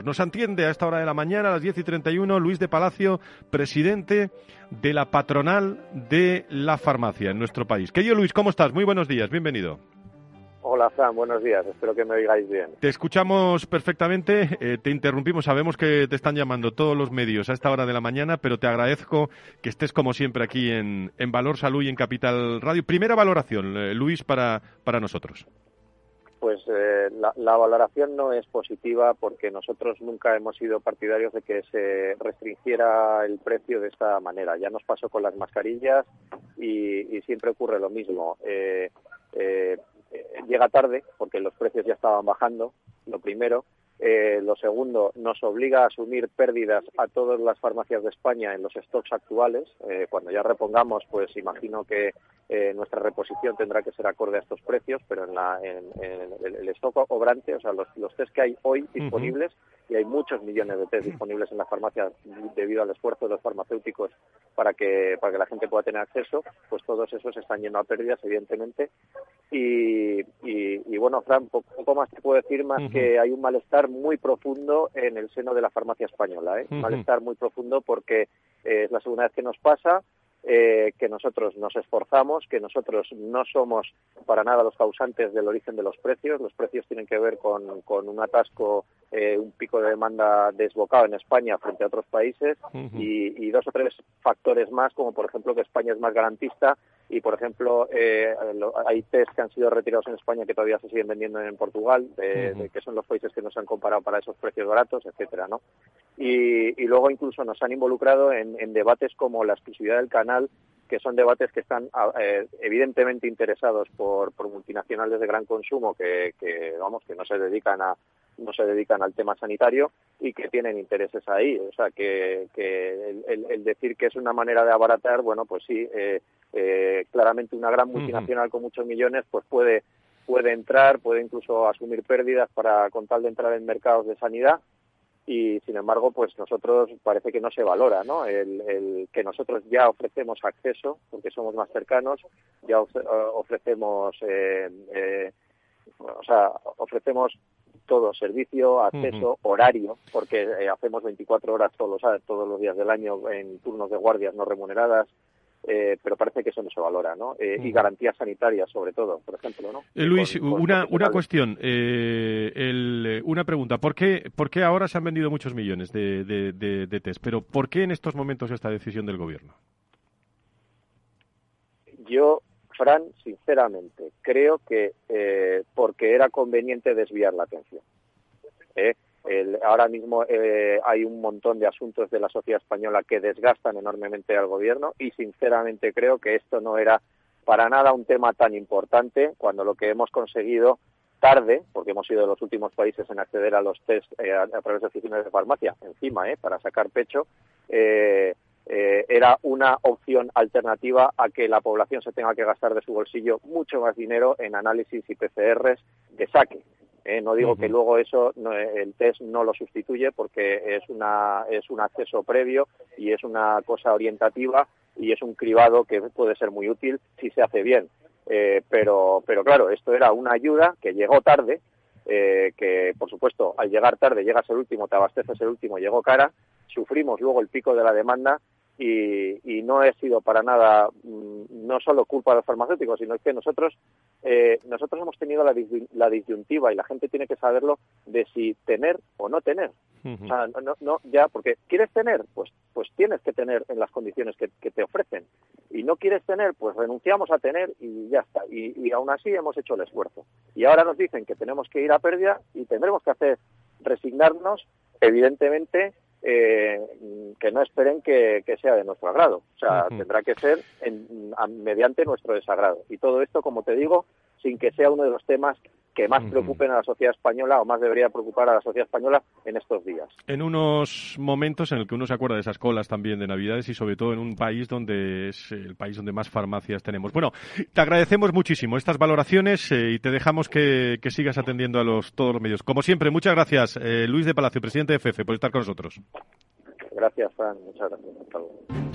Nos atiende a esta hora de la mañana, a las 10:31, Luis de Palacio, presidente de la patronal de la farmacia en nuestro país. Querido Luis, ¿cómo estás? Muy buenos días, bienvenido. Hola, Fran, buenos días, espero que me oigáis bien. Te escuchamos perfectamente, te interrumpimos, sabemos que te están llamando todos los medios a esta hora de la mañana, pero te agradezco que estés como siempre aquí en Valor Salud y en Capital Radio. Primera valoración, Luis, para nosotros. Pues la valoración no es positiva porque nosotros nunca hemos sido partidarios de que se restringiera el precio de esta manera. Ya nos pasó con las mascarillas y siempre ocurre lo mismo. Llega tarde porque los precios ya estaban bajando, lo primero. Lo segundo, nos obliga a asumir pérdidas a todas las farmacias de España en los stocks actuales. Cuando ya repongamos, pues imagino que nuestra reposición tendrá que ser acorde a estos precios, pero en el stock obrante, o sea, los test que hay hoy disponibles, y hay muchos millones de test disponibles en las farmacias debido al esfuerzo de los farmacéuticos para que la gente pueda tener acceso, pues todos esos están yendo a pérdidas, evidentemente. Y bueno, Fran, poco más te puedo decir, más que hay un malestar muy profundo en el seno de la farmacia española, un malestar muy profundo porque es la segunda vez que nos pasa, que nosotros nos esforzamos, que nosotros no somos para nada los causantes del origen de los precios tienen que ver con un atasco, un pico de demanda desbocado en España frente a otros países y dos o tres factores más, como por ejemplo que España es más garantista y por ejemplo hay test que han sido retirados en España que todavía se siguen vendiendo en Portugal, que son los países que nos han comparado para esos precios baratos, etcétera, ¿no? Y luego incluso nos han involucrado en debates como la exclusividad del canal, que son debates que están evidentemente interesados por multinacionales de gran consumo que no se dedican al tema sanitario y que tienen intereses ahí. O sea, que el decir que es una manera de abaratar, bueno, pues sí, claramente una gran multinacional con muchos millones pues puede entrar, puede incluso asumir pérdidas con tal de entrar en mercados de sanidad. Y sin embargo, pues nosotros parece que no se valora, ¿no? El que nosotros ya ofrecemos acceso, porque somos más cercanos, ya ofrecemos, ofrecemos todo, servicio, acceso, horario, porque hacemos 24 horas todos los días del año en turnos de guardias no remuneradas. Pero parece que eso no se valora, ¿no? Y garantías sanitarias, sobre todo, por ejemplo, ¿no? Luis, una cuestión, una pregunta. ¿Por qué ahora se han vendido muchos millones de test? Pero ¿por qué en estos momentos esta decisión del Gobierno? Yo, Fran, sinceramente, creo que porque era conveniente desviar la atención. Ahora mismo hay un montón de asuntos de la sociedad española que desgastan enormemente al gobierno y sinceramente creo que esto no era para nada un tema tan importante cuando lo que hemos conseguido tarde, porque hemos sido de los últimos países en acceder a los test a través de oficinas de farmacia, encima, para sacar pecho, era una opción alternativa a que la población se tenga que gastar de su bolsillo mucho más dinero en análisis y PCRs de saque. No digo que luego eso el test no lo sustituye porque es un acceso previo y es una cosa orientativa y es un cribado que puede ser muy útil si se hace bien. Pero claro, esto era una ayuda que llegó tarde, que por supuesto al llegar tarde llegas el último, te abasteces el último, llegó cara, sufrimos luego el pico de la demanda y no ha sido para nada no solo culpa de los farmacéuticos, sino que nosotros hemos tenido la disyuntiva y la gente tiene que saberlo de si tener o no tener. O sea, no ya, porque quieres tener, pues tienes que tener en las condiciones que te ofrecen. Y no quieres tener, pues renunciamos a tener y ya está. Y aún así hemos hecho el esfuerzo. Y ahora nos dicen que tenemos que ir a pérdida y tendremos que resignarnos, evidentemente, que no esperen que sea de nuestro agrado. O sea, tendrá que ser mediante nuestro desagrado. Y todo esto, como te digo, sin que sea uno de los temas que más preocupen a la sociedad española o más debería preocupar a la sociedad española en estos días. En unos momentos en el que uno se acuerda de esas colas también de Navidades y sobre todo en un país donde es el país donde más farmacias tenemos. Bueno, te agradecemos muchísimo estas valoraciones y te dejamos que sigas atendiendo a todos los medios. Como siempre, muchas gracias, Luis de Palacio, presidente de FEFE, por estar con nosotros. Gracias, Fran. Muchas gracias. Hasta luego.